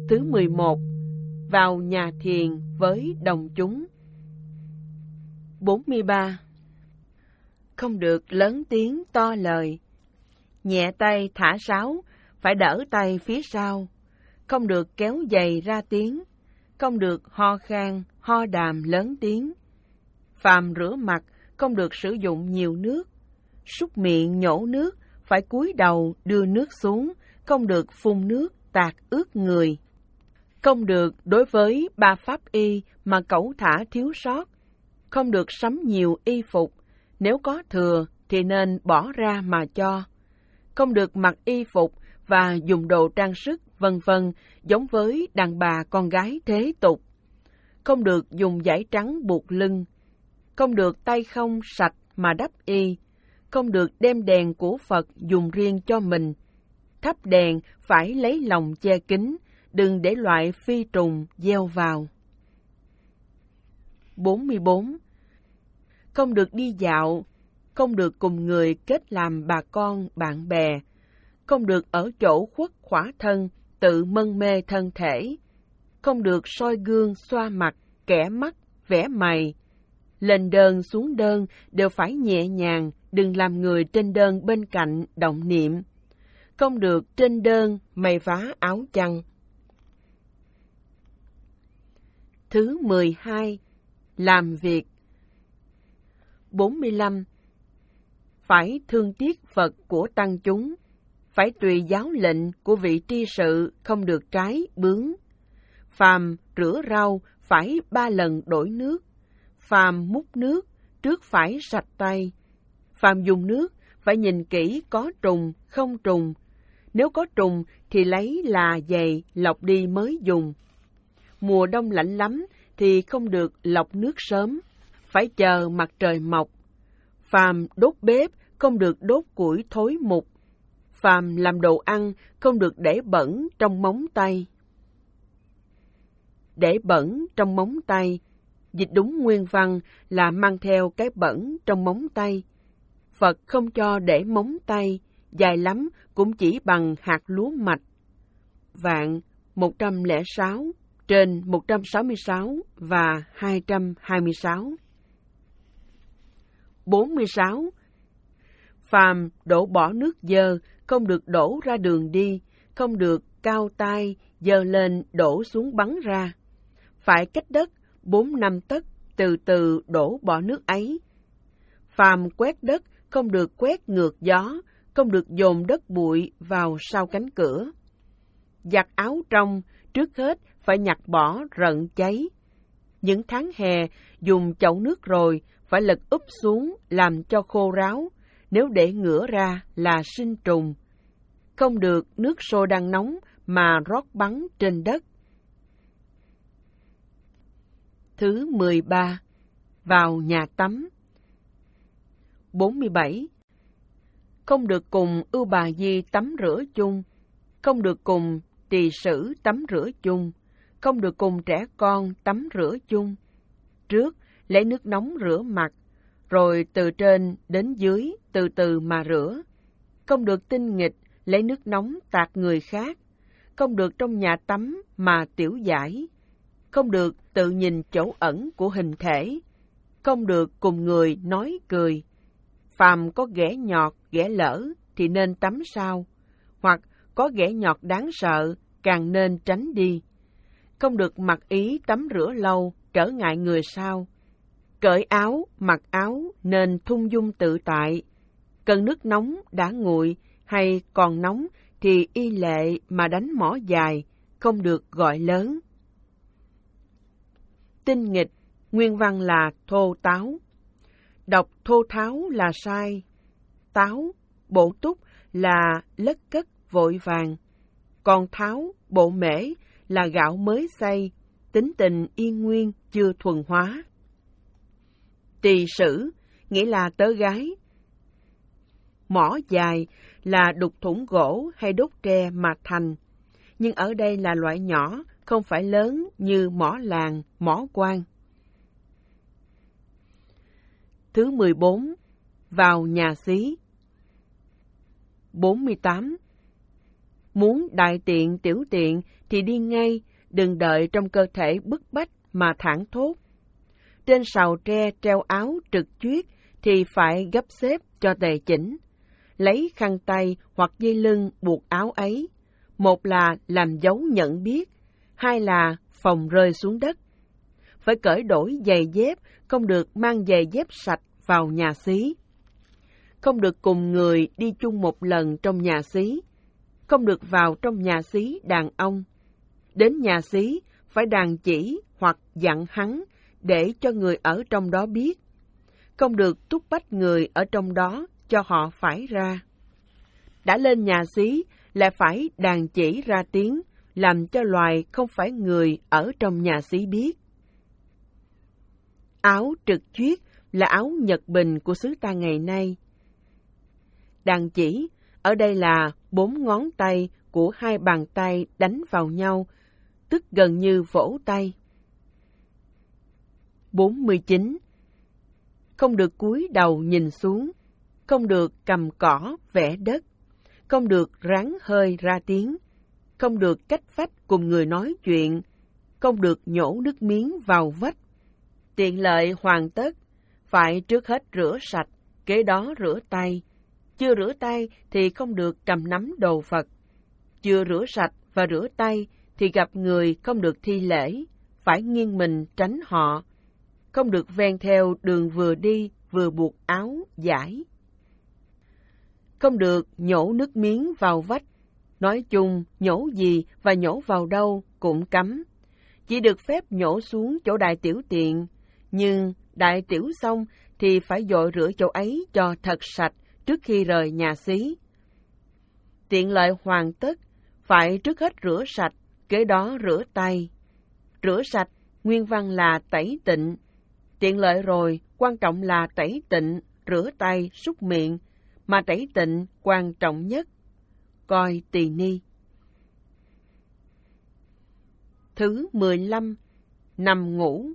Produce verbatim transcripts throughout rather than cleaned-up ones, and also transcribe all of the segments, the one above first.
Thứ mười một, vào nhà thiền với đồng chúng. bốn mươi ba. Không được lớn tiếng to lời. Nhẹ tay thả sáo, phải đỡ tay phía sau. Không được kéo giày ra tiếng. Không được ho khan, ho đàm lớn tiếng. Phàm rửa mặt, không được sử dụng nhiều nước. Súc miệng nhổ nước, phải cúi đầu đưa nước xuống, không được phun nước tạt ướt người. Không được đối với ba pháp y mà cẩu thả thiếu sót. Không được sắm nhiều y phục, nếu có thừa thì nên bỏ ra mà cho. Không được mặc y phục và dùng đồ trang sức vân vân giống với đàn bà con gái thế tục. Không được dùng dải trắng buộc lưng. Không được tay không sạch mà đắp y. Không được đem đèn của Phật dùng riêng cho mình. Thắp đèn phải lấy lòng che kín, đừng để loại phi trùng gieo vào. bốn mươi bốn. Không được đi dạo, không được cùng người kết làm bà con, bạn bè, không được ở chỗ khuất khỏa thân, tự mân mê thân thể, không được soi gương xoa mặt, kẻ mắt, vẽ mày. Lên đơn xuống đơn đều phải nhẹ nhàng, đừng làm người trên đơn bên cạnh động niệm. Không được trên đơn mày vá áo chăn. Thứ mười hai. Làm việc. bốn mươi lăm. Phải thương tiếc Phật của tăng chúng, phải tùy giáo lệnh của vị tri sự, không được trái bướng. Phàm rửa rau phải ba lần đổi nước. Phàm múc nước trước phải sạch tay. Phàm dùng nước phải nhìn kỹ có trùng không trùng. Nếu có trùng thì lấy là dày lọc đi mới dùng. Mùa đông lạnh lắm thì không được lọc nước sớm, phải chờ mặt trời mọc. Phàm đốt bếp không được đốt củi thối mục. Phàm làm đồ ăn không được để bẩn trong móng tay. Để bẩn trong móng tay, dịch đúng nguyên văn là mang theo cái bẩn trong móng tay. Phật không cho để móng tay, dài lắm cũng chỉ bằng hạt lúa mạch. Vạn một trăm lẻ sáu trên một trăm sáu mươi sáu và hai trăm hai mươi sáu. bốn mươi sáu. Phàm đổ bỏ nước dơ, không được đổ ra đường đi, không được cao tay, dơ lên đổ xuống bắn ra. Phải cách đất bốn năm tấc, từ từ đổ bỏ nước ấy. Phàm quét đất, không được quét ngược gió, không được dồn đất bụi vào sau cánh cửa. Giặt áo trong, trước hết phải nhặt bỏ rận cháy. Những tháng hè, dùng chậu nước rồi, phải lật úp xuống làm cho khô ráo, nếu để ngửa ra là sinh trùng. Không được nước sôi đang nóng mà rót bắn trên đất. Thứ mười ba. Vào nhà tắm. bốn mươi bảy. Không được cùng Ưu Bà Di tắm rửa chung, không được cùng tỳ sử tắm rửa chung, không được cùng trẻ con tắm rửa chung. Trước, lấy nước nóng rửa mặt, rồi từ trên đến dưới từ từ mà rửa. Không được tinh nghịch lấy nước nóng tạt người khác, không được trong nhà tắm mà tiểu giải, không được tự nhìn chỗ ẩn của hình thể, không được cùng người nói cười. Phàm có ghẻ nhọt, ghẻ lỡ thì nên tắm sau, hoặc có ghẻ nhọt đáng sợ càng nên tránh đi. Không được mặc ý tắm rửa lâu, trở ngại người sau. Cởi áo, mặc áo nên thung dung tự tại. Cần nước nóng đã nguội hay còn nóng thì y lệ mà đánh mỏ dài, không được gọi lớn. Tinh nghịch, nguyên văn là thô táo. Đọc thô tháo là sai. Táo, bộ túc là lất cất vội vàng. Còn tháo, bộ mễ là gạo mới xay, tính tình yên nguyên chưa thuần hóa. Tỳ sử, nghĩa là tớ gái. Mỏ dài là đục thủng gỗ hay đốt tre mà thành, nhưng ở đây là loại nhỏ, không phải lớn như mỏ làng, mỏ quan. Thứ mười bốn. Vào nhà xí. bốn mươi tám. Muốn đại tiện tiểu tiện thì đi ngay, đừng đợi trong cơ thể bức bách mà thảng thốt. Trên sào tre treo áo trực chuyết thì phải gấp xếp cho tề chỉnh. Lấy khăn tay hoặc dây lưng buộc áo ấy. Một là làm dấu nhận biết, hai là phòng rơi xuống đất. Phải cởi đổi giày dép, không được mang giày dép sạch vào nhà xí. Không được cùng người đi chung một lần trong nhà xí. Không được vào trong nhà xí đàn ông. Đến nhà xí phải đàn chỉ hoặc dặn hắn để cho người ở trong đó biết. Không được túc bách người ở trong đó cho họ phải ra. Đã lên nhà xí lại phải đàn chỉ ra tiếng, làm cho loài không phải người ở trong nhà xí biết. Áo trực chuyết là áo Nhật Bình của xứ ta ngày nay. Đàn chỉ ở đây là bốn ngón tay của hai bàn tay đánh vào nhau, tức gần như vỗ tay. bốn mươi chín. Không được cúi đầu nhìn xuống, không được cầm cỏ vẽ đất, không được ráng hơi ra tiếng, không được cách vách cùng người nói chuyện, không được nhổ nước miếng vào vách. Tiện lợi hoàn tất, phải trước hết rửa sạch, kế đó rửa tay. Chưa rửa tay thì không được cầm nắm đồ Phật. Chưa rửa sạch và rửa tay thì gặp người không được thi lễ, phải nghiêng mình tránh họ. Không được ven theo đường vừa đi vừa buộc áo dải. Không được nhổ nước miếng vào vách. Nói chung, nhổ gì và nhổ vào đâu cũng cấm. Chỉ được phép nhổ xuống chỗ đại tiểu tiện, nhưng đại tiểu xong thì phải dội rửa chỗ ấy cho thật sạch trước khi rời nhà xí. Tiện lợi hoàn tất, phải trước hết rửa sạch, kế đó rửa tay. Rửa sạch, nguyên văn là tẩy tịnh. Tiện lợi rồi, quan trọng là tẩy tịnh, rửa tay, súc miệng, mà tẩy tịnh quan trọng nhất. Coi tỳ ni. Thứ mười lăm. Nằm ngủ.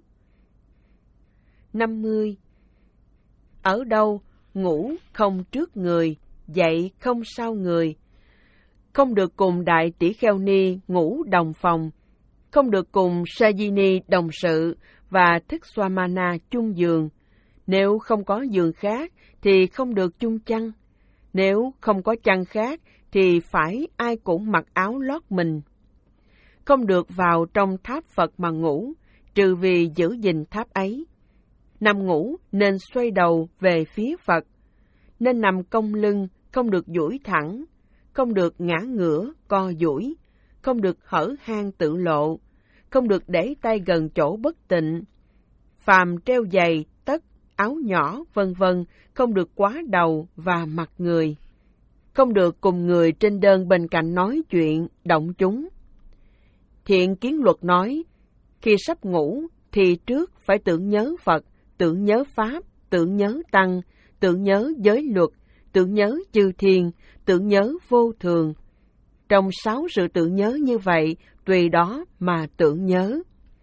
năm mươi. Ở đâu, ngủ không trước người, dậy không sau người. Không được cùng đại tỷ kheo ni ngủ đồng phòng. Không được cùng Sajini đồng sự và Thích Swamana chung giường. Nếu không có giường khác thì không được chung chăn. Nếu không có chăn khác thì phải ai cũng mặc áo lót mình. Không được vào trong tháp Phật mà ngủ, trừ vì giữ gìn tháp ấy. Nằm ngủ nên xoay đầu về phía Phật. Nên nằm cong lưng, không được duỗi thẳng. Không được ngã ngửa, co duỗi. Không được hở hang tự lộ. Không được để tay gần chỗ bất tịnh. Phàm treo giày, tất, áo nhỏ, vân vân không được quá đầu và mặt người. Không được cùng người trên đơn bên cạnh nói chuyện, động chúng. Thiện Kiến Luật nói, khi sắp ngủ thì trước phải tưởng nhớ Phật, tưởng nhớ Pháp, tưởng nhớ Tăng, tưởng nhớ giới luật, tưởng nhớ chư thiên, tưởng nhớ vô thường. Trong sáu sự tưởng nhớ như vậy, tùy đó mà tưởng nhớ.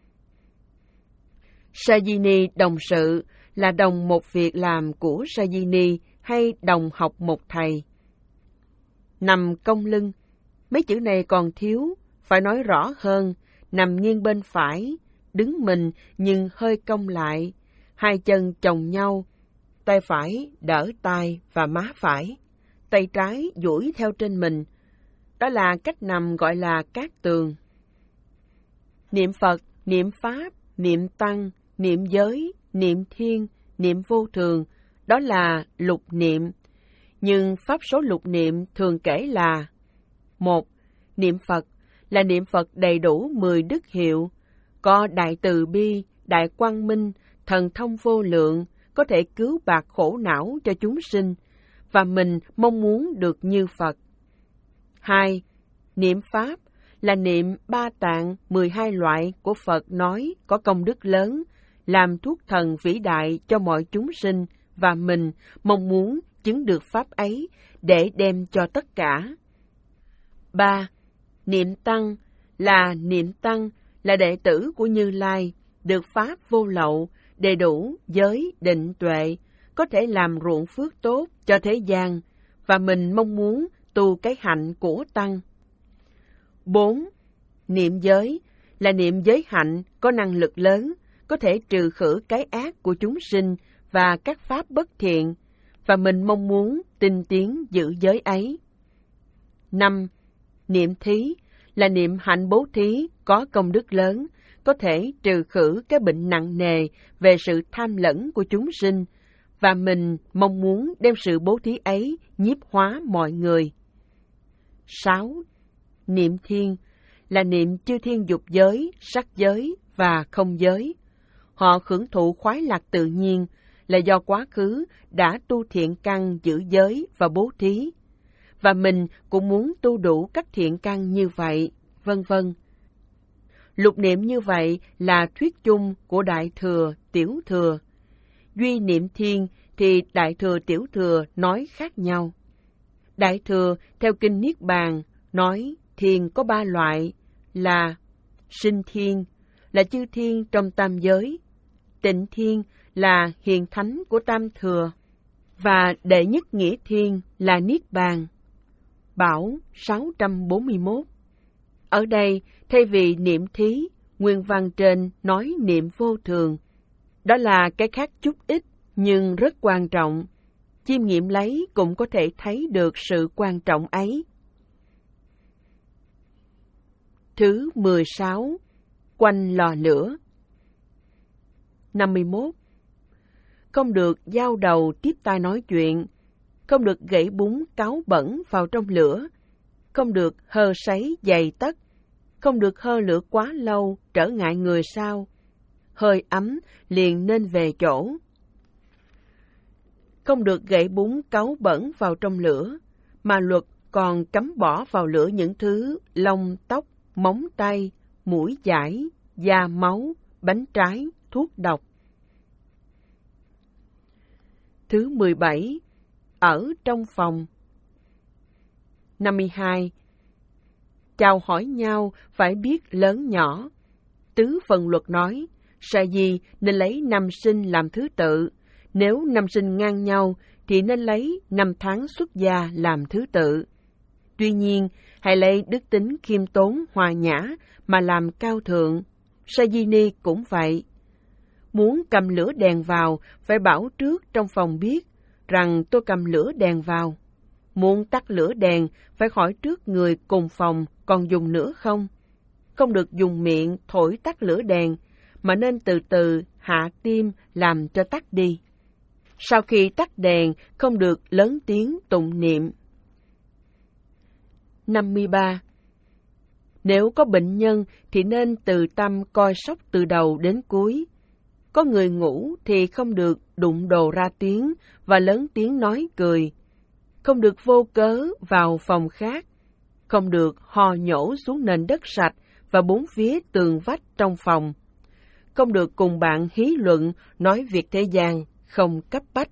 Sajini đồng sự là đồng một việc làm của Sajini hay đồng học một thầy. Nằm cong lưng, mấy chữ này còn thiếu, phải nói rõ hơn, nằm nghiêng bên phải, đứng mình nhưng hơi cong lại, hai chân chồng nhau, tay phải đỡ tay và má phải, tay trái duỗi theo trên mình. Đó là cách nằm gọi là cát tường. Niệm Phật, niệm Pháp, niệm Tăng, niệm giới, niệm thiên, niệm vô thường, đó là lục niệm. Nhưng pháp số lục niệm thường kể là: một. Niệm Phật là niệm Phật đầy đủ mười đức hiệu, có đại từ bi, đại quang minh, thần thông vô lượng, có thể cứu bạc khổ não cho chúng sinh, và mình mong muốn được như Phật. Hai. Niệm Pháp là niệm ba tạng mười hai loại của Phật nói có công đức lớn, làm thuốc thần vĩ đại cho mọi chúng sinh, và mình mong muốn chứng được Pháp ấy để đem cho tất cả. Ba. Niệm Tăng là niệm Tăng là đệ tử của Như Lai, được Pháp vô lậu, đầy đủ giới định tuệ, có thể làm ruộng phước tốt cho thế gian, và mình mong muốn tu cái hạnh của Tăng. Bốn, niệm giới là niệm giới hạnh có năng lực lớn, có thể trừ khử cái ác của chúng sinh và các pháp bất thiện, và mình mong muốn tinh tiến giữ giới ấy. Năm, niệm thí là niệm hạnh bố thí có công đức lớn, có thể trừ khử cái bệnh nặng nề về sự tham lẫn của chúng sinh, và mình mong muốn đem sự bố thí ấy nhiếp hóa mọi người. Sáu, niệm thiên là niệm chư thiên dục giới, sắc giới và không giới. Họ hưởng thụ khoái lạc tự nhiên là do quá khứ đã tu thiện căn giữ giới và bố thí, và mình cũng muốn tu đủ các thiện căn như vậy, vân vân. Lục niệm như vậy là thuyết chung của Đại Thừa, Tiểu Thừa. Duy niệm thiên thì Đại Thừa, Tiểu Thừa nói khác nhau. Đại Thừa theo Kinh Niết Bàn nói thiên có ba loại là sinh thiên, là chư thiên trong tam giới, tịnh thiên là hiền thánh của tam thừa, và đệ nhất nghĩa thiên là Niết Bàn. Bảo sáu trăm bốn mươi mốt. Ở đây, thay vì niệm thí, nguyên văn trên nói niệm vô thường. Đó là cái khác chút ít, nhưng rất quan trọng. Chiêm nghiệm lấy cũng có thể thấy được sự quan trọng ấy. Thứ mười sáu. Quanh lò lửa. Năm mươi mốt. Không được giao đầu tiếp tai nói chuyện, không được gãy bún cáo bẩn vào trong lửa, không được hơ sấy dày tất, không được hơ lửa quá lâu trở ngại người sau, hơi ấm liền nên về chỗ. Không được gãy bún cáu bẩn vào trong lửa, mà luật còn cấm bỏ vào lửa những thứ lông tóc, móng tay, mũi chải, da máu, bánh trái, thuốc độc. Thứ mười bảy. Ở trong phòng. Năm mươi hai. Chào hỏi nhau phải biết lớn nhỏ. Tứ phần luật nói, sa di nên lấy năm sinh làm thứ tự, nếu năm sinh ngang nhau thì nên lấy năm tháng xuất gia làm thứ tự. Tuy nhiên, hãy lấy đức tính khiêm tốn hòa nhã mà làm cao thượng. Sa di ni cũng vậy. Muốn cầm lửa đèn vào, phải bảo trước trong phòng biết rằng tôi cầm lửa đèn vào. Muốn tắt lửa đèn, phải hỏi trước người cùng phòng còn dùng nữa không. Không được dùng miệng thổi tắt lửa đèn, mà nên từ từ hạ tim làm cho tắt đi. Sau khi tắt đèn, không được lớn tiếng tụng niệm. Năm mươi ba. Nếu có bệnh nhân thì nên từ tâm coi sóc từ đầu đến cuối. Có người ngủ thì không được đụng đồ ra tiếng và lớn tiếng nói cười. Không được vô cớ vào phòng khác. Không được hò nhổ xuống nền đất sạch và bốn phía tường vách trong phòng. Không được cùng bạn hí luận nói việc thế gian, không cấp bách.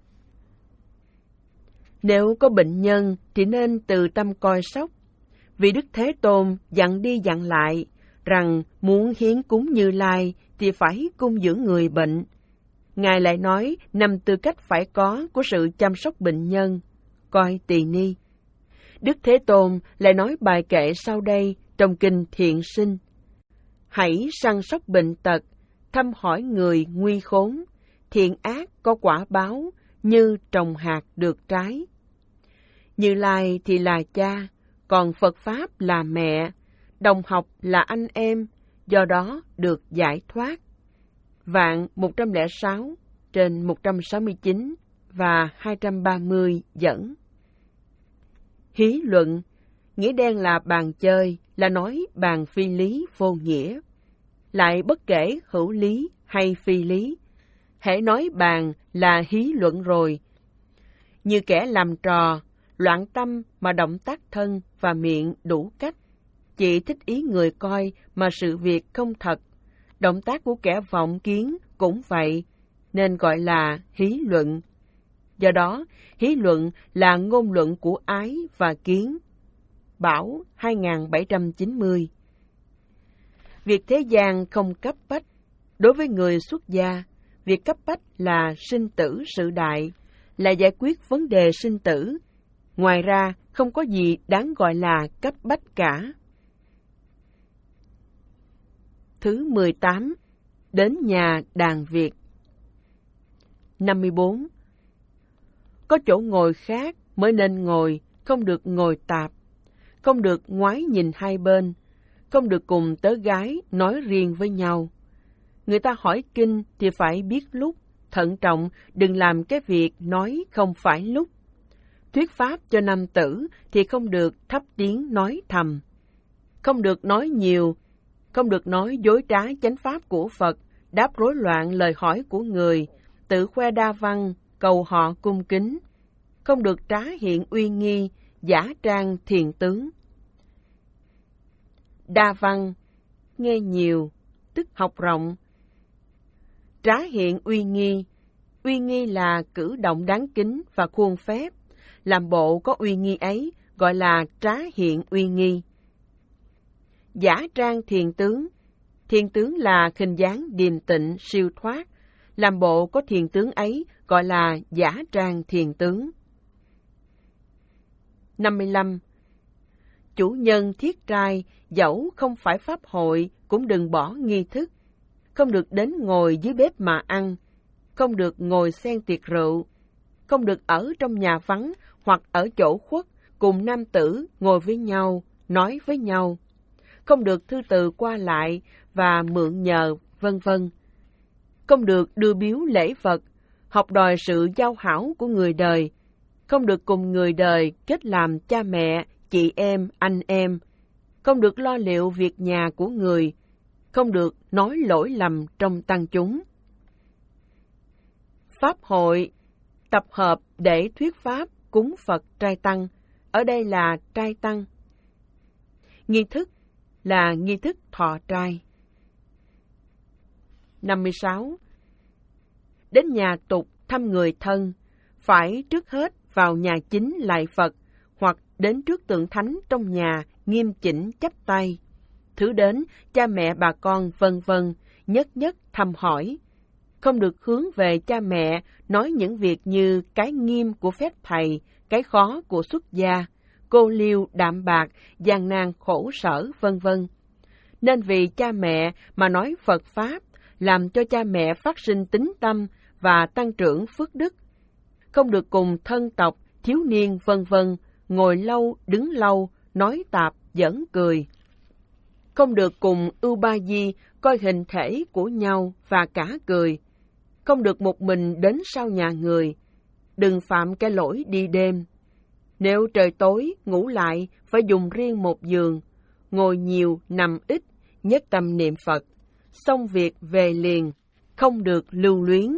Nếu có bệnh nhân thì nên từ tâm coi sóc. Vì Đức Thế Tôn dặn đi dặn lại rằng muốn hiến cúng Như Lai thì phải cung dưỡng người bệnh. Ngài lại nói năm tư cách phải có của sự chăm sóc bệnh nhân, coi tỳ ni. Đức Thế Tôn lại nói bài kệ sau đây trong kinh Thiện Sinh. Hãy săn sóc bệnh tật, thăm hỏi người nguy khốn, thiện ác có quả báo, như trồng hạt được trái. Như Lai thì là cha, còn Phật Pháp là mẹ, đồng học là anh em, do đó được giải thoát. Vạn một trăm lẻ sáu trên một trăm sáu mươi chín và hai trăm ba mươi dẫn. Hí luận, nghĩa đen là bàn chơi, là nói bàn phi lý vô nghĩa. Lại bất kể hữu lý hay phi lý, hễ nói bàn là hí luận rồi. Như kẻ làm trò, loạn tâm mà động tác thân và miệng đủ cách, chỉ thích ý người coi mà sự việc không thật. Động tác của kẻ vọng kiến cũng vậy, nên gọi là hí luận. Do đó, hí luận là ngôn luận của ái và kiến. Bảo hai nghìn bảy trăm chín mươi. Việc thế gian không cấp bách. Đối với người xuất gia, việc cấp bách là sinh tử sự đại, là giải quyết vấn đề sinh tử. Ngoài ra, không có gì đáng gọi là cấp bách cả. thứ mười tám. Đến nhà đàn Việt. năm mươi bốn. Có chỗ ngồi khác mới nên ngồi, không được ngồi tạp, không được ngoái nhìn hai bên, không được cùng tớ gái nói riêng với nhau. Người ta hỏi kinh thì phải biết lúc, thận trọng, đừng làm cái việc nói không phải lúc. Thuyết pháp cho nam tử thì không được thấp tiếng nói thầm, không được nói nhiều, không được nói dối trá chánh pháp của Phật, đáp rối loạn lời hỏi của người, tự khoe đa văn, cầu họ cung kính, không được trá hiện uy nghi, giả trang thiền tướng. Đa văn, nghe nhiều, tức học rộng. Trá hiện uy nghi, uy nghi là cử động đáng kính và khuôn phép, làm bộ có uy nghi ấy gọi là trá hiện uy nghi. Giả trang thiền tướng, thiền tướng là hình dáng điềm tịnh siêu thoát, làm bộ có thiền tướng ấy gọi là giả trang thiền tướng. năm mươi lăm. Chủ nhân thiết trai, dẫu không phải pháp hội, cũng đừng bỏ nghi thức, không được đến ngồi dưới bếp mà ăn, không được ngồi xen tiệc rượu, không được ở trong nhà vắng hoặc ở chỗ khuất cùng nam tử ngồi với nhau, nói với nhau, không được thư từ qua lại và mượn nhờ, vân vân. Không được đưa biếu lễ vật, học đòi sự giao hảo của người đời, không được cùng người đời kết làm cha mẹ, chị em, anh em, không được lo liệu việc nhà của người, không được nói lỗi lầm trong tăng chúng. Pháp hội, tập hợp để thuyết pháp cúng Phật trai tăng, ở đây là trai tăng. Nghi thức là nghi thức thọ trai. năm mươi sáu. Đến nhà tục thăm người thân, phải trước hết vào nhà chính lạy Phật, hoặc đến trước tượng thánh trong nhà nghiêm chỉnh chắp tay. Thứ đến cha mẹ bà con vân vân, nhất nhất thăm hỏi. Không được hướng về cha mẹ nói những việc như cái nghiêm của phép thầy, cái khó của xuất gia, cô liêu đạm bạc, gian nan khổ sở vân vân. Nên vì cha mẹ mà nói Phật Pháp, làm cho cha mẹ phát sinh tín tâm và tăng trưởng phước đức. Không được cùng thân tộc, thiếu niên vân vân, ngồi lâu, đứng lâu, nói tạp, giỡn cười. Không được cùng ưu ba di coi hình thể của nhau và cả cười. Không được một mình đến sau nhà người. Đừng phạm cái lỗi đi đêm. Nếu trời tối, ngủ lại, phải dùng riêng một giường. Ngồi nhiều, nằm ít, nhất tâm niệm Phật. Xong việc về liền, không được lưu luyến.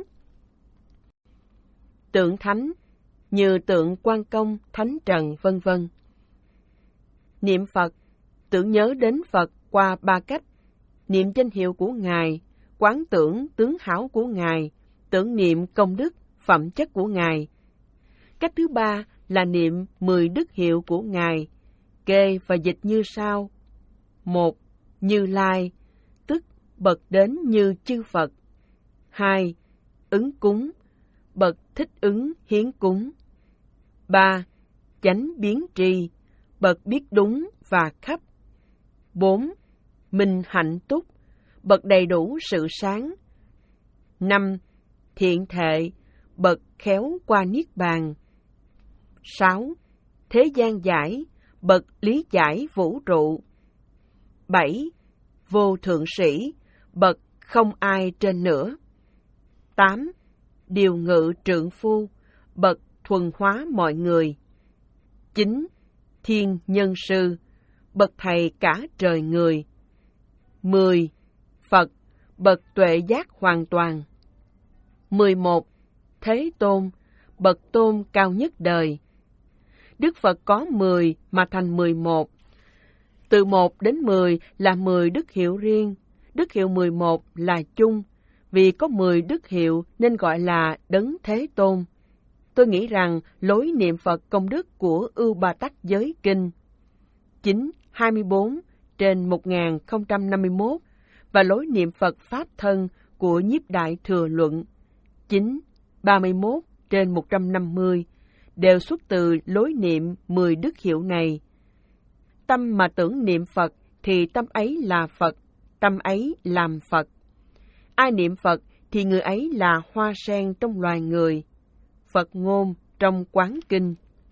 Tượng thánh, như tượng Quan Công, Thánh Trần, vân vân. Niệm Phật, tưởng nhớ đến Phật qua ba cách: niệm danh hiệu của Ngài, quán tưởng tướng hảo của Ngài, tưởng niệm công đức, phẩm chất của Ngài. Cách thứ ba là niệm mười đức hiệu của Ngài, kê và dịch như sau. Một, Như Lai, tức bậc đến như chư Phật. Hai, Ứng cúng, bậc thích ứng hiến cúng. Ba, Chánh biến tri, bậc biết đúng và khắp. Bốn, Minh hạnh túc, bậc đầy đủ sự sáng. Năm, Thiện thệ, bậc khéo qua niết bàn. Sáu, Thế gian giải, bậc lý giải vũ trụ. Bảy, Vô thượng sĩ, bậc không ai trên nữa. Tám, Điều ngự trượng phu, bậc thuần hóa mọi người. Chín, Thiên nhân sư, bậc thầy cả trời người. Mười, Phật, bậc tuệ giác hoàn toàn. Mười một, Thế Tôn, bậc tôn cao nhất đời. Đức Phật có mười mà thành mười một. Từ một đến mười là mười đức hiệu riêng, đức hiệu mười một là chung. Vì có mười đức hiệu nên gọi là Đấng Thế Tôn. Tôi nghĩ rằng lối niệm Phật công đức của Ưu Ba Tắc Giới Kinh chín hai mươi bốn trên một nghìn không trăm năm mươi mốt và lối niệm Phật Pháp Thân của Nhiếp Đại Thừa Luận chín ba mươi mốt trên một trăm năm mươi đều xuất từ lối niệm mười đức hiệu này. Tâm mà tưởng niệm Phật thì tâm ấy là Phật, tâm ấy làm Phật. Ai niệm Phật thì người ấy là hoa sen trong loài người. Phật ngôn trong Quán Kinh.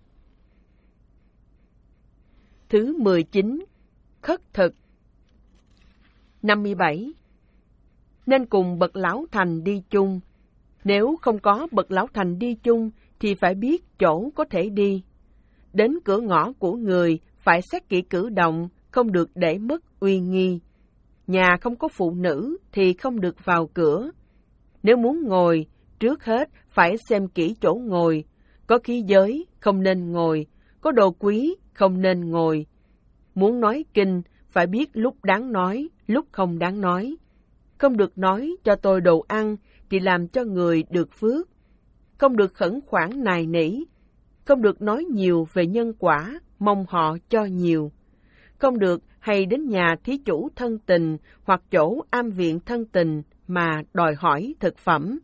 Thứ mười chín. Khất thực. năm mươi bảy. Nên cùng bậc lão thành đi chung. Nếu không có bậc lão thành đi chung thì phải biết chỗ có thể đi. Đến cửa ngõ của người phải xét kỹ cử động, không được để mất uy nghi. Nhà không có phụ nữ thì không được vào cửa. Nếu muốn ngồi, trước hết phải xem kỹ chỗ ngồi. Có khí giới không nên ngồi, có đồ quý không nên ngồi. Muốn nói kinh phải biết lúc đáng nói, lúc không đáng nói. Không được nói cho tôi đồ ăn thì làm cho người được phước. Không được khẩn khoản nài nỉ. Không được nói nhiều về nhân quả, mong họ cho nhiều. Không được hay đến nhà thí chủ thân tình hoặc chỗ am viện thân tình mà đòi hỏi thực phẩm.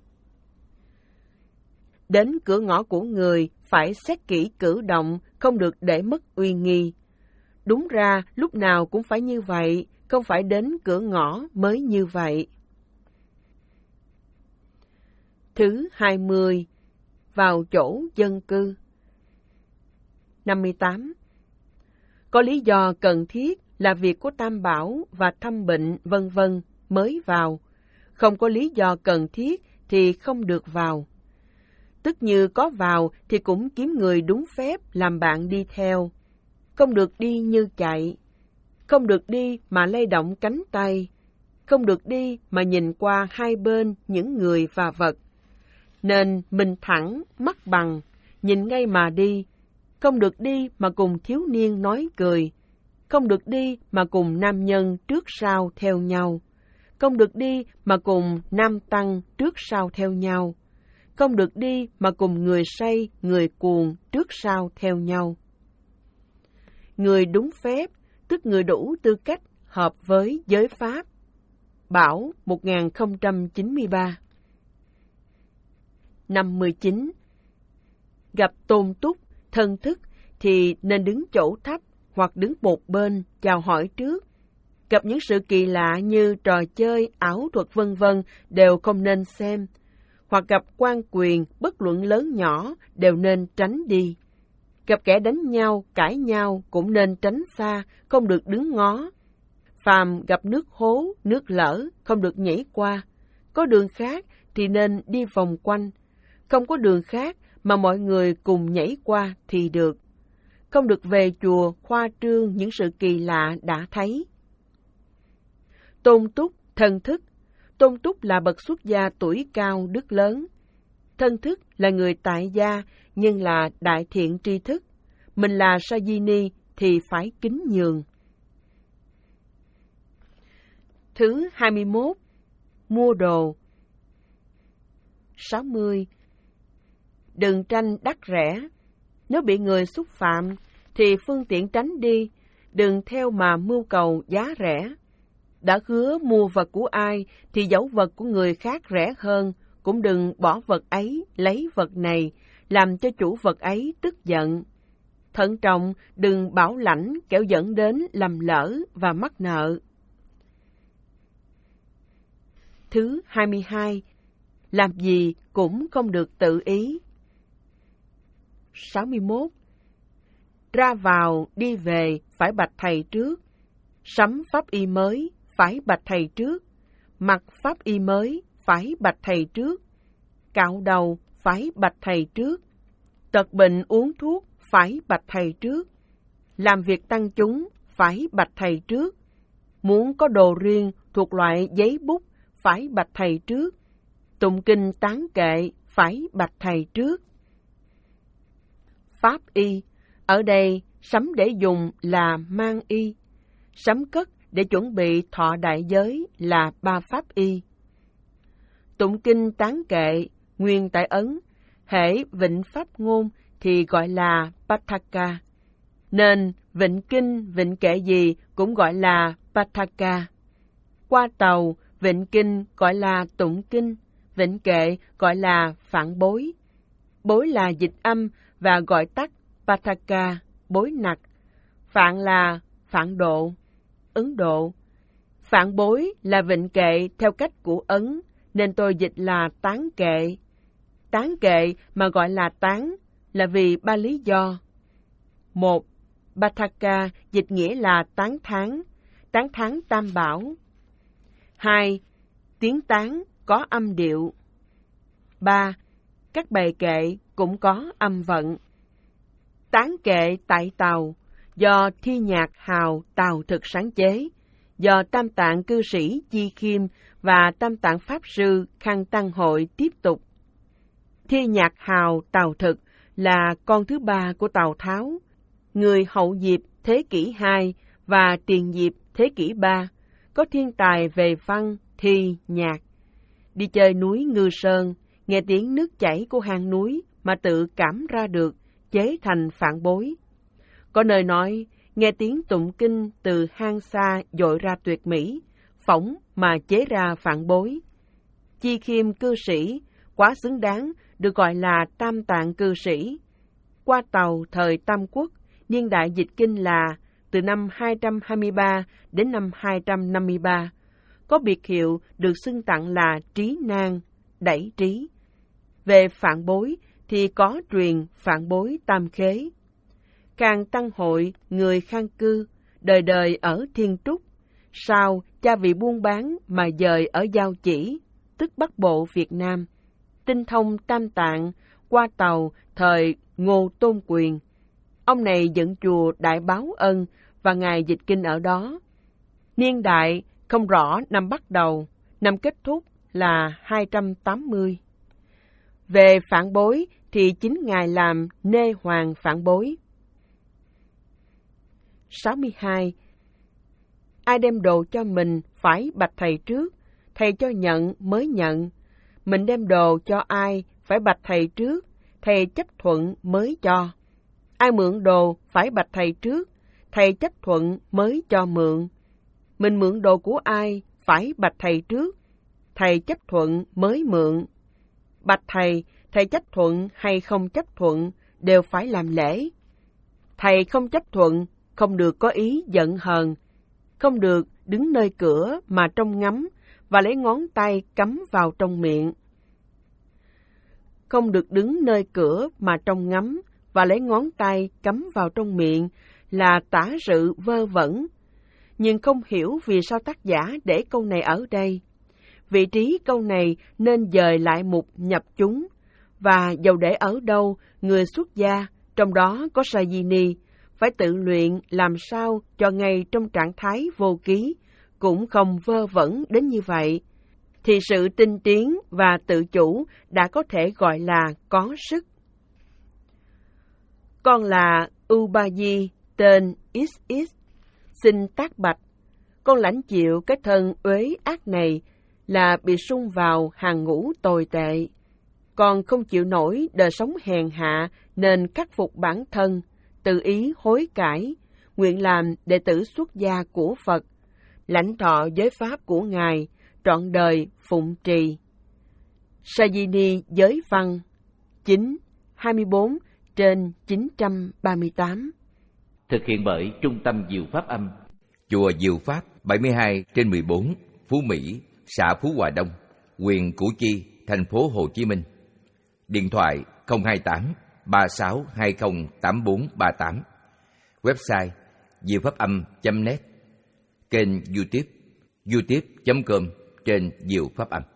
Đến cửa ngõ của người phải xét kỹ cử động, không được để mất uy nghi. Đúng ra lúc nào cũng phải như vậy, không phải đến cửa ngõ mới như vậy. Thứ hai mươi. Vào chỗ dân cư. năm mươi tám. Có lý do cần thiết là việc của tam bảo và thăm bệnh vân vân mới vào. Không có lý do cần thiết thì không được vào. Tức như có vào thì cũng kiếm người đúng phép làm bạn đi theo. Không được đi như chạy. Không được đi mà lay động cánh tay. Không được đi mà nhìn qua hai bên những người và vật. Nên mình thẳng, mắt bằng, nhìn ngay mà đi. Không được đi mà cùng thiếu niên nói cười. Không được đi mà cùng nam nhân trước sau theo nhau. Không được đi mà cùng nam tăng trước sau theo nhau. Không được đi mà cùng người say, người cuồng trước sau theo nhau. Người đúng phép, tức người đủ tư cách hợp với giới pháp. Bảo một nghìn không trăm chín mươi ba. năm mươi chín. Gặp tôn túc, thân thức thì nên đứng chỗ thấp hoặc đứng một bên chào hỏi trước. Gặp những sự kỳ lạ như trò chơi, ảo thuật vân vân đều không nên xem. Hoặc gặp quan quyền, bất luận lớn nhỏ đều nên tránh đi. Gặp kẻ đánh nhau, cãi nhau cũng nên tránh xa, không được đứng ngó. Phàm gặp nước hố, nước lở, không được nhảy qua. Có đường khác thì nên đi vòng quanh. Không có đường khác mà mọi người cùng nhảy qua thì được. Không được về chùa khoa trương những sự kỳ lạ đã thấy. Tôn túc, thân thức. Tôn túc là bậc xuất gia tuổi cao đức lớn. Thân thức là người tại gia nhưng là đại thiện tri thức. Mình là Sajini thì phải kính nhường. Thứ hai mươi mốt. Mua đồ. sáu mươi. Đừng tranh đắt rẻ. Nếu bị người xúc phạm thì phương tiện tránh đi, đừng theo mà mưu cầu giá rẻ. Đã hứa mua vật của ai thì dẫu vật của người khác rẻ hơn, cũng đừng bỏ vật ấy lấy vật này, làm cho chủ vật ấy tức giận. Thận trọng, đừng bảo lãnh kẻo dẫn đến lầm lỡ và mắc nợ. Thứ hai mươi hai. Làm gì cũng không được tự ý. sáu mươi mốt. Ra vào, đi về, phải bạch thầy trước. Sắm pháp y mới, phải bạch thầy trước. Mặc pháp y mới, phải bạch thầy trước. Cạo đầu, phải bạch thầy trước. Tật bệnh uống thuốc, phải bạch thầy trước. Làm việc tăng chúng, phải bạch thầy trước. Muốn có đồ riêng thuộc loại giấy bút, phải bạch thầy trước. Tụng kinh tán kệ, phải bạch thầy trước. Pháp y, ở đây sắm để dùng là mang y. Sắm cất để chuẩn bị thọ đại giới là ba pháp y. Tụng kinh tán kệ, nguyên tại Ấn, hễ vịnh pháp ngôn thì gọi là Pataka. Nên vịnh kinh, vịnh kệ gì cũng gọi là Pataka. Qua tàu, vịnh kinh gọi là tụng kinh, vịnh kệ gọi là phản bối. Bối là dịch âm và gọi tắt Pataka, bối nặc. Phạn là phạn độ, Ấn Độ. Phản bối là vịnh kệ theo cách của Ấn, nên tôi dịch là tán kệ. Tán kệ mà gọi là tán là vì ba lý do. Một, Bathaka dịch nghĩa là tán thán, tán thán tam bảo. Hai, tiếng tán có âm điệu. Ba, các bài kệ cũng có âm vận. Tán kệ tại Tàu do thi nhạc hào Tàu Thực sáng chế, do Tam Tạng cư sĩ Chi Khiêm và Tam Tạng Pháp Sư Khăn Tăng Hội tiếp tục. Thi nhạc hào Tàu Thực là con thứ ba của Tào Tháo, người hậu Diệp thế kỷ hai và tiền Diệp thế kỷ ba, có thiên tài về văn, thi, nhạc. Đi chơi núi Ngư Sơn, nghe tiếng nước chảy của hang núi mà tự cảm ra được, chế thành phản bối. Có nơi nói, nghe tiếng tụng kinh từ hang xa dội ra tuyệt mỹ, phỏng mà chế ra phản bối. Chi Khiêm cư sĩ, quá xứng đáng được gọi là Tam Tạng cư sĩ. Qua Tàu thời Tam Quốc, niên đại dịch kinh là từ năm hai trăm hai mươi ba đến năm hai trăm năm mươi ba, có biệt hiệu được xưng tặng là Trí Nan, đẩy trí. Về phản bối thì có truyền phản bối Tam Khế. Càng Tăng Hội, người khang cư, đời đời ở Thiên Trúc, sau cha vị buôn bán mà dời ở Giao Chỉ, tức Bắc Bộ Việt Nam, tinh thông Tam Tạng, qua Tàu thời Ngô Tôn Quyền. Ông này dựng chùa Đại Báo Ân và ngài dịch kinh ở đó. Niên đại không rõ năm bắt đầu, năm kết thúc là hai trăm tám mươi. Về phản bối thì chính ngài làm nê hoàng phản bối. sáu mươi hai. Ai đem đồ cho mình phải bạch thầy trước, thầy cho nhận mới nhận. Mình đem đồ cho ai phải bạch thầy trước, thầy chấp thuận mới cho. Ai mượn đồ phải bạch thầy trước, thầy chấp thuận mới cho mượn. Mình mượn đồ của ai phải bạch thầy trước, thầy chấp thuận mới mượn. Bạch thầy, thầy chấp thuận hay không chấp thuận đều phải làm lễ. Thầy không chấp thuận, không được có ý giận hờn, không được đứng nơi cửa mà trông ngắm và lấy ngón tay cắm vào trong miệng. Không được đứng nơi cửa mà trông ngắm và lấy ngón tay cắm vào trong miệng là tả sự vơ vẩn. Nhưng không hiểu vì sao tác giả để câu này ở đây. Vị trí câu này nên dời lại mục nhập chúng, và dầu để ở đâu, người xuất gia, trong đó có Sajini, phải tự luyện làm sao cho ngay trong trạng thái vô ký, cũng không vơ vẩn đến như vậy, thì sự tinh tiến và tự chủ đã có thể gọi là có sức. Con là Ubayi, tên X X, xin tác bạch. Con lãnh chịu cái thân uế ác này là bị sung vào hàng ngũ tồi tệ. Con không chịu nổi đời sống hèn hạ nên khắc phục bản thân, tự ý hối cải, nguyện làm đệ tử xuất gia của Phật, lãnh thọ giới pháp của Ngài, trọn đời phụng trì. Sajini Giới Văn chín, hai mươi bốn trên chín trăm ba mươi tám. Thực hiện bởi Trung tâm Diệu Pháp Âm, Chùa Diệu Pháp bảy mươi hai trên mười bốn, Phú Mỹ, xã Phú Hòa Đông, huyện Củ Chi, thành phố Hồ Chí Minh. Điện thoại không hai tám ba sáu hai không tám bốn ba tám. Website diệu pháp âm chấm net. Kênh YouTube youtube chấm com trên Diệu Pháp Âm.